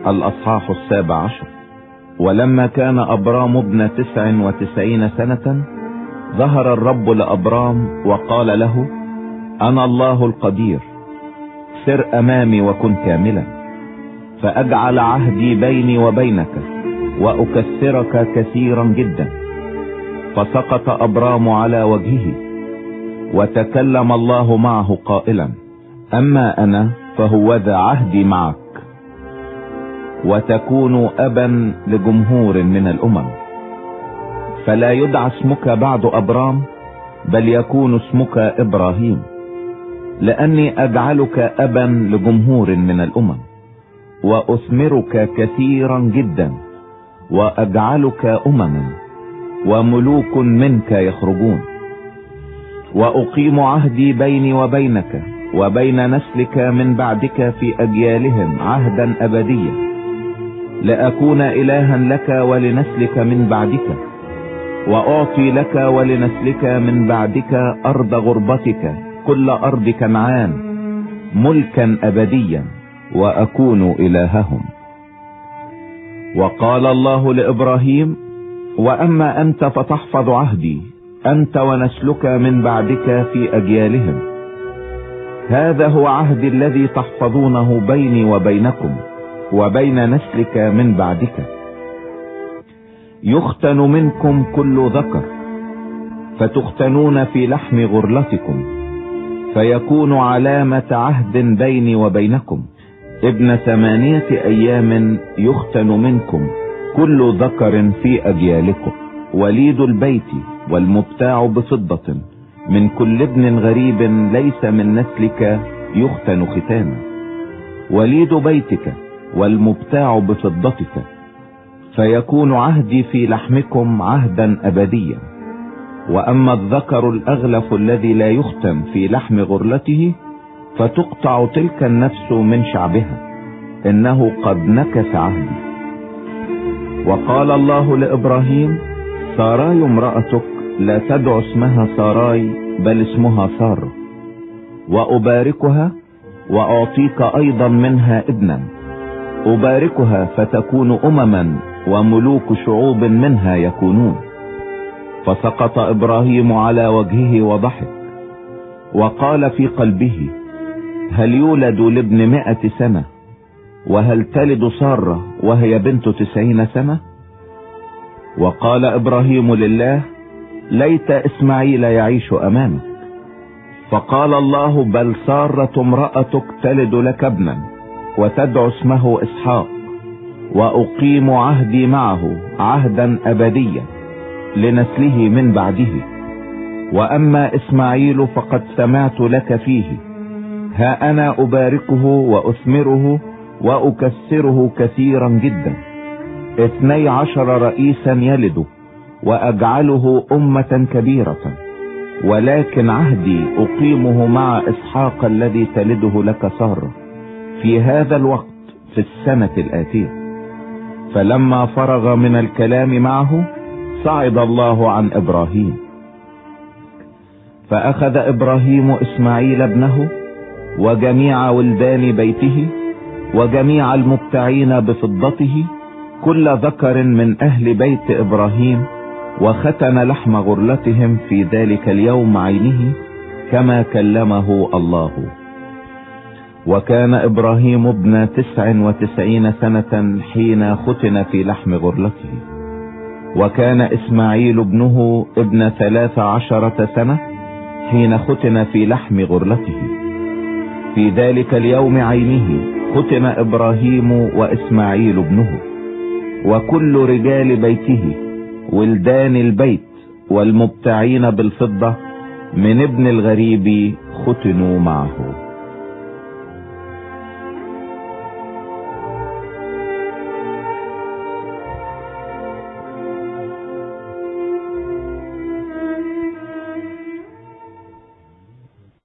الأصحاح 17. ولما كان أبرام ابن 99 سنة ظهر الرب لأبرام وقال له: أنا الله القدير، سر أمامي وكن كاملا، فأجعل عهدي بيني وبينك وأكثرك كثيرا جدا. فسقط أبرام على وجهه، وتكلم الله معه قائلا: أما أنا فهوذا عهدي معك، وتكون أبا لجمهور من الأمم. فلا يدعى اسمك بعد أبرام، بل يكون اسمك إبراهيم، لأني أجعلك أبا لجمهور من الأمم، وأثمرك كثيرا جدا، وأجعلك أمما، وملوك منك يخرجون. وأقيم عهدي بيني وبينك وبين نسلك من بعدك في أجيالهم عهدا أبديا، لأكون إلها لك ولنسلك من بعدك، وأعطي لك ولنسلك من بعدك أرض غربتك كل أرض كنعان ملكا أبديا، وأكون إلههم. وقال الله لإبراهيم: وأما أنت فتحفظ عهدي أنت ونسلك من بعدك في أجيالهم. هذا هو عهدي الذي تحفظونه بيني وبينكم وبين نسلك من بعدك. يختن منكم كل ذكر، فتختنون في لحم غرلتكم، فيكون علامة عهد بيني وبينكم. ابن 8 أيام يختن منكم كل ذكر في أجيالكم. وليد البيت والمبتاع بفضة من كل ابن غريب ليس من نسلك يختن ختانا. وليد بيتك والمبتاع بفضتك، فيكون عهدي في لحمكم عهدا أبديا. وأما الذكر الأغلف الذي لا يختن في لحم غرلته، فتقطع تلك النفس من شعبها، إنه قد نكث عهدي. وقال الله لإبراهيم: ساراي امرأتك لا تدع اسمها ساراي، بل اسمها سارة، وأباركها وأعطيك أيضا منها ابنا. أباركها فتكون أمما، وملوك شعوب منها يكونون. فسقط إبراهيم على وجهه وضحك، وقال في قلبه: هل يولد لابن 100 سنة، وهل تلد سارة وهي بنت 90 سنة؟ وقال إبراهيم لله: ليت إسماعيل يعيش أمامك. فقال الله: بل سارة امرأتك تلد لك ابنا، وتدعو اسمه إسحاق، وأقيم عهدي معه عهدا أبديا لنسله من بعده. وأما إسماعيل فقد سمعت لك فيه، ها أنا أباركه وأثمره وأكثره كثيرا جدا. 12 رئيسا يلد، وأجعله أمة كبيرة. ولكن عهدي أقيمه مع إسحاق الذي تلده لك سارة في هذا الوقت في السنة الآتية. فلما فرغ من الكلام معه صعد الله عن إبراهيم. فأخذ إبراهيم إسماعيل ابنه وجميع ولدان بيته وجميع المبتعين بفضته كل ذكر من أهل بيت إبراهيم، وختن لحم غرلتهم في ذلك اليوم عينه كما كلمه الله. وكان إبراهيم ابن 99 سنة حين ختن في لحم غرلته. وكان إسماعيل ابنه ابن 13 سنة حين ختن في لحم غرلته. في ذلك اليوم عينه ختن إبراهيم وإسماعيل ابنه، وكل رجال بيته ولدان البيت والمبتعين بالفضة من ابن الغريب ختنوا معه.